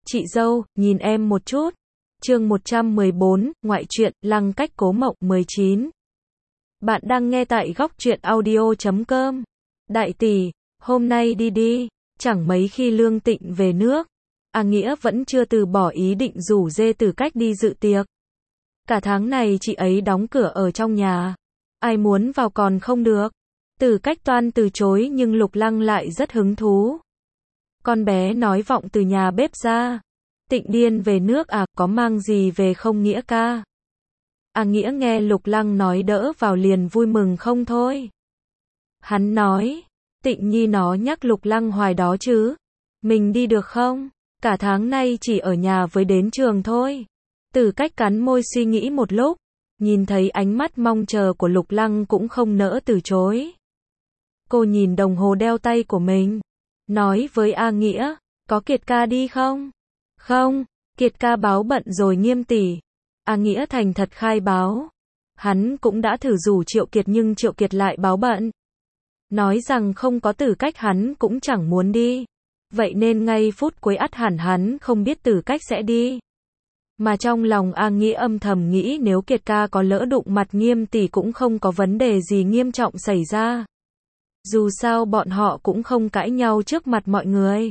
Chị dâu, nhìn em một chút. Chương 114, ngoại truyện, Lăng cách cố mộng, 19. Bạn đang nghe tại góc truyện audio.com. Đại tỷ, hôm nay đi đi. Chẳng mấy khi Lương Tịnh về nước, A Nghĩa vẫn chưa từ bỏ ý định rủ Dê Tử Cách đi dự tiệc. Cả tháng này chị ấy đóng cửa ở trong nhà. Ai muốn vào còn không được. Tử Cách toan từ chối nhưng Lục Lăng lại rất hứng thú. Con bé nói vọng từ nhà bếp ra. Tịnh điên về nước à, có mang gì về không Nghĩa ca? A Nghĩa nghe Lục Lăng nói đỡ vào liền vui mừng không thôi. Hắn nói, Tịnh Nhi nó nhắc Lục Lăng hoài đó chứ. Mình đi được không? Cả tháng nay chỉ ở nhà với đến trường thôi. Tử Cách cắn môi suy nghĩ một lúc, nhìn thấy ánh mắt mong chờ của Lục Lăng cũng không nỡ từ chối. Cô nhìn đồng hồ đeo tay của mình, nói với A Nghĩa, có Kiệt ca đi không? Không, Kiệt ca báo bận rồi Nghiêm tỷ. A Nghĩa thành thật khai báo. Hắn cũng đã thử rủ Triệu Kiệt nhưng Triệu Kiệt lại báo bận. Nói rằng không có Tử Cách hắn cũng chẳng muốn đi. Vậy nên ngay phút cuối ắt hẳn hắn không biết Tử Cách sẽ đi. Mà trong lòng A Nghĩa âm thầm nghĩ nếu Kiệt ca có lỡ đụng mặt Nghiêm tỷ cũng không có vấn đề gì nghiêm trọng xảy ra. Dù sao bọn họ cũng không cãi nhau trước mặt mọi người.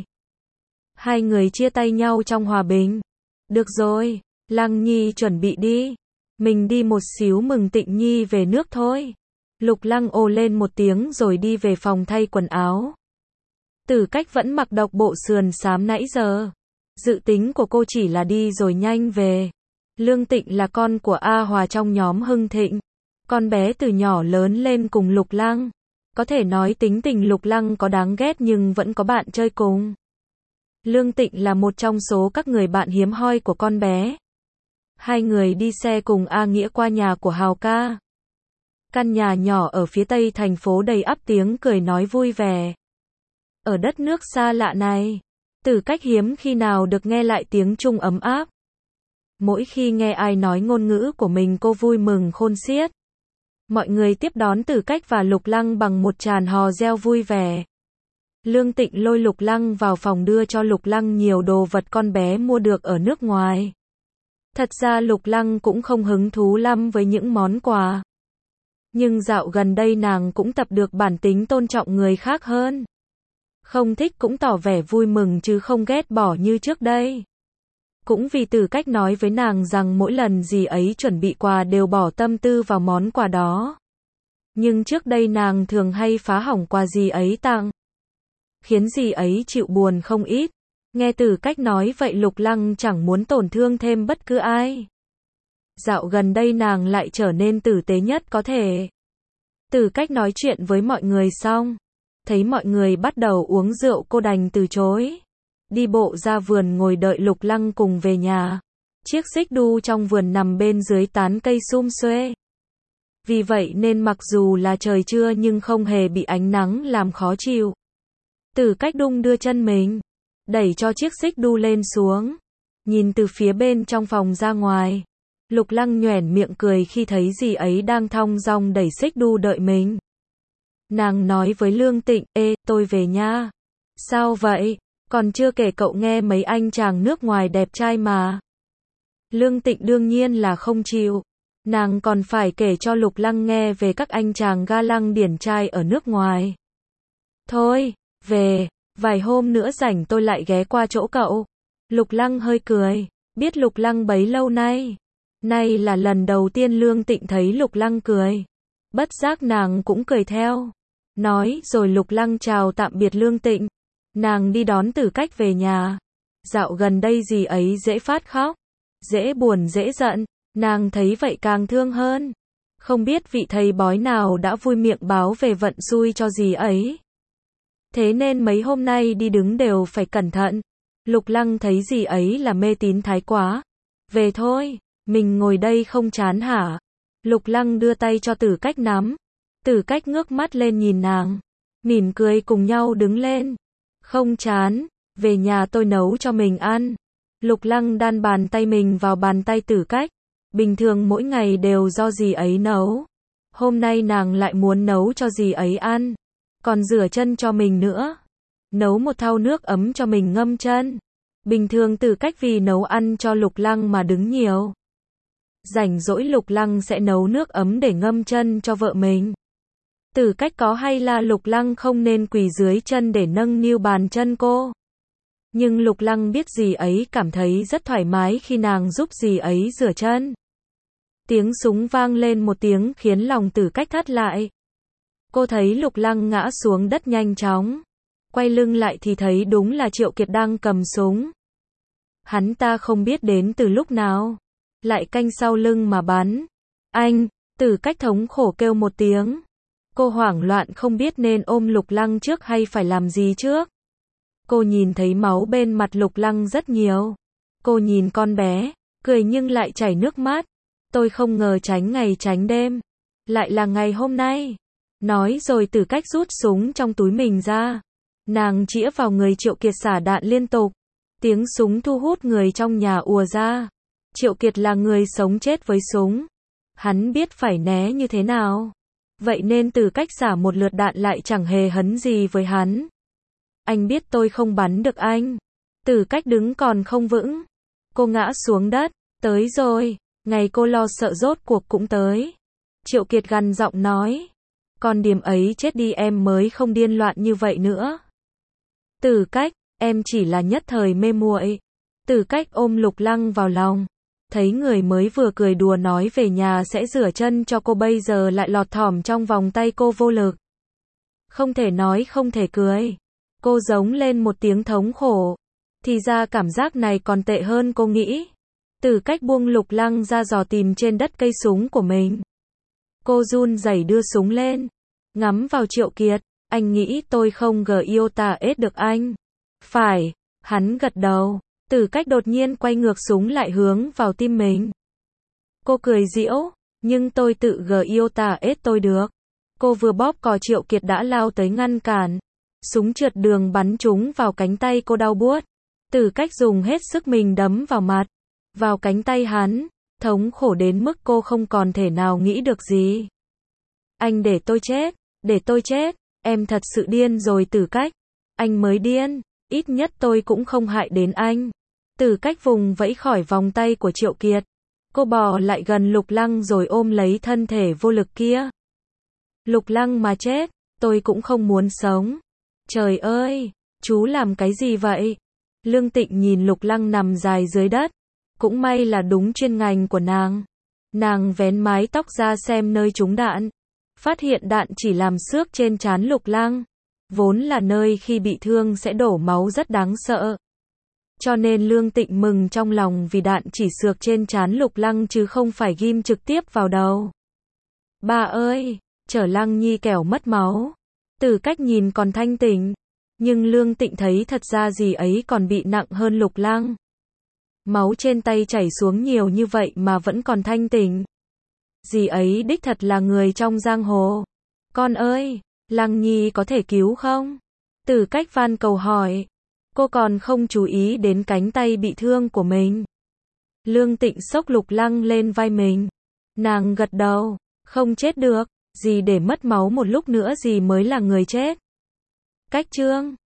Hai người chia tay nhau trong hòa bình. Được rồi, Lăng Nhi chuẩn bị đi. Mình đi một xíu mừng Tịnh Nhi về nước thôi. Lục Lăng ồ lên một tiếng rồi đi về phòng thay quần áo. Tử Cách vẫn mặc độc bộ sườn xám nãy giờ. Dự tính của cô chỉ là đi rồi nhanh về. Lương Tịnh là con của A Hòa trong nhóm Hưng Thịnh. Con bé từ nhỏ lớn lên cùng Lục Lăng. Có thể nói tính tình Lục Lăng có đáng ghét nhưng vẫn có bạn chơi cùng. Lương Tịnh là một trong số các người bạn hiếm hoi của con bé. Hai người đi xe cùng A Nghĩa qua nhà của Hào ca. Căn nhà nhỏ ở phía tây thành phố đầy ắp tiếng cười nói vui vẻ. Ở đất nước xa lạ này, Tử Cách hiếm khi nào được nghe lại tiếng Trung ấm áp. Mỗi khi nghe ai nói ngôn ngữ của mình cô vui mừng khôn xiết. Mọi người tiếp đón Tử Cách và Lục Lăng bằng một tràng hò reo vui vẻ. Lương Tịnh lôi Lục Lăng vào phòng đưa cho Lục Lăng nhiều đồ vật con bé mua được ở nước ngoài. Thật ra Lục Lăng cũng không hứng thú lắm với những món quà. Nhưng dạo gần đây nàng cũng tập được bản tính tôn trọng người khác hơn. Không thích cũng tỏ vẻ vui mừng chứ không ghét bỏ như trước đây. Cũng vì Tử Cách nói với nàng rằng mỗi lần dì ấy chuẩn bị quà đều bỏ tâm tư vào món quà đó. Nhưng trước đây nàng thường hay phá hỏng quà dì ấy tặng, khiến dì ấy chịu buồn không ít. Nghe Tử Cách nói vậy Lục Lăng chẳng muốn tổn thương thêm bất cứ ai. Dạo gần đây nàng lại trở nên tử tế nhất có thể. Tử Cách nói chuyện với mọi người xong, thấy mọi người bắt đầu uống rượu cô đành từ chối. Đi bộ ra vườn ngồi đợi Lục Lăng cùng về nhà. Chiếc xích đu trong vườn nằm bên dưới tán cây sum xuê. Vì vậy nên mặc dù là trời trưa nhưng không hề bị ánh nắng làm khó chịu. Tử Cách đung đưa chân mình, đẩy cho chiếc xích đu lên xuống. Nhìn từ phía bên trong phòng ra ngoài. Lục Lăng nhoẻn miệng cười khi thấy dì ấy đang thong dong đẩy xích đu đợi mình. Nàng nói với Lương Tịnh, ê, tôi về nha. Sao vậy? Còn chưa kể cậu nghe mấy anh chàng nước ngoài đẹp trai mà. Lương Tịnh đương nhiên là không chịu. Nàng còn phải kể cho Lục Lăng nghe về các anh chàng ga lăng điển trai ở nước ngoài. Thôi, về, vài hôm nữa rảnh tôi lại ghé qua chỗ cậu. Lục Lăng hơi cười, biết Lục Lăng bấy lâu nay. Nay là lần đầu tiên Lương Tịnh thấy Lục Lăng cười. Bất giác nàng cũng cười theo. Nói rồi Lục Lăng chào tạm biệt Lương Tịnh. Nàng đi đón Tử Cách về nhà. Dạo gần đây dì ấy dễ phát khóc, dễ buồn dễ giận. Nàng thấy vậy càng thương hơn. Không biết vị thầy bói nào đã vui miệng báo về vận xui cho dì ấy. Thế nên mấy hôm nay đi đứng đều phải cẩn thận. Lục Lăng thấy dì ấy là mê tín thái quá. Về thôi, mình ngồi đây không chán hả? Lục Lăng đưa tay cho Tử Cách nắm. Tử Cách ngước mắt lên nhìn nàng, mỉm cười cùng nhau đứng lên. Không chán, về nhà tôi nấu cho mình ăn. Lục Lăng đan bàn tay mình vào bàn tay Tử Cách. Bình thường mỗi ngày đều do dì ấy nấu. Hôm nay nàng lại muốn nấu cho dì ấy ăn. Còn rửa chân cho mình nữa. Nấu một thau nước ấm cho mình ngâm chân. Bình thường Tử Cách vì nấu ăn cho Lục Lăng mà đứng nhiều. Rảnh rỗi Lục Lăng sẽ nấu nước ấm để ngâm chân cho vợ mình. Tử Cách có hay là Lục Lăng không nên quỳ dưới chân để nâng niu bàn chân cô. Nhưng Lục Lăng biết dì ấy cảm thấy rất thoải mái khi nàng giúp dì ấy rửa chân. Tiếng súng vang lên một tiếng khiến lòng Tử Cách thắt lại. Cô thấy Lục Lăng ngã xuống đất nhanh chóng. Quay lưng lại thì thấy đúng là Triệu Kiệt đang cầm súng. Hắn ta không biết đến từ lúc nào. Lại canh sau lưng mà bắn. Anh! Tử Cách thống khổ kêu một tiếng. Cô hoảng loạn không biết nên ôm Lục Lăng trước hay phải làm gì trước. Cô nhìn thấy máu bên mặt Lục Lăng rất nhiều. Cô nhìn con bé, cười nhưng lại chảy nước mắt. Tôi không ngờ tránh ngày tránh đêm. Lại là ngày hôm nay. Nói rồi Tử Cách rút súng trong túi mình ra. Nàng chĩa vào người Triệu Kiệt xả đạn liên tục. Tiếng súng thu hút người trong nhà ùa ra. Triệu Kiệt là người sống chết với súng. Hắn biết phải né như thế nào. Vậy nên Tử Cách xả một lượt đạn lại chẳng hề hấn gì với hắn. Anh biết tôi không bắn được anh. Tử Cách đứng còn không vững. Cô ngã xuống đất. Tới rồi. Ngày cô lo sợ rốt cuộc cũng tới. Triệu Kiệt gằn giọng nói. Còn điểm ấy chết đi em mới không điên loạn như vậy nữa. Tử Cách, em chỉ là nhất thời mê muội. Tử Cách ôm Lục Lăng vào lòng. Thấy người mới vừa cười đùa nói về nhà sẽ rửa chân cho cô bây giờ lại lọt thỏm trong vòng tay cô vô lực. Không thể nói không thể cười. Cô giống lên một tiếng thống khổ. Thì ra cảm giác này còn tệ hơn cô nghĩ. Tử Cách buông Lục Lăng ra dò tìm trên đất cây súng của mình. Cô run rẩy đưa súng lên. Ngắm vào Triệu Kiệt. Anh nghĩ tôi không GIOTA-S được anh. Phải. Hắn gật đầu. Tử Cách đột nhiên quay ngược súng lại hướng vào tim mình. Cô cười giễu. Nhưng tôi tự GIOTA-S tôi được. Cô vừa bóp cò Triệu Kiệt đã lao tới ngăn cản. Súng trượt đường bắn trúng vào cánh tay cô đau buốt. Tử Cách dùng hết sức mình đấm vào mặt. Vào cánh tay hắn. Thống khổ đến mức cô không còn thể nào nghĩ được gì. Anh để tôi chết. Để tôi chết. Em thật sự điên rồi Tử Cách. Anh mới điên. Ít nhất tôi cũng không hại đến anh. Tử Cách vùng vẫy khỏi vòng tay của Triệu Kiệt. Cô bò lại gần Lục Lăng rồi ôm lấy thân thể vô lực kia. Lục Lăng mà chết, tôi cũng không muốn sống. Trời ơi, chú làm cái gì vậy? Lương Tịnh nhìn Lục Lăng nằm dài dưới đất. Cũng may là đúng chuyên ngành của nàng. Nàng vén mái tóc ra xem nơi trúng đạn. Phát hiện đạn chỉ làm xước trên trán Lục Lăng. Vốn là nơi khi bị thương sẽ đổ máu rất đáng sợ. Cho nên Lương Tịnh mừng trong lòng vì đạn chỉ xược trên trán Lục Lăng chứ không phải ghim trực tiếp vào đầu. Ba ơi, chở Lăng Nhi kẻo mất máu. Tử Cách nhìn còn thanh tỉnh. Nhưng Lương Tịnh thấy thật ra dì ấy còn bị nặng hơn Lục Lăng. Máu trên tay chảy xuống nhiều như vậy mà vẫn còn thanh tỉnh. Dì ấy đích thật là người trong giang hồ. Con ơi, Lăng Nhi có thể cứu không? Tử Cách van cầu hỏi. Cô còn không chú ý đến cánh tay bị thương của mình. Lương Tịnh xốc Lục Lăng lên vai mình. Nàng gật đầu. Không chết được. Dì để mất máu một lúc nữa dì mới là người chết. Cách chương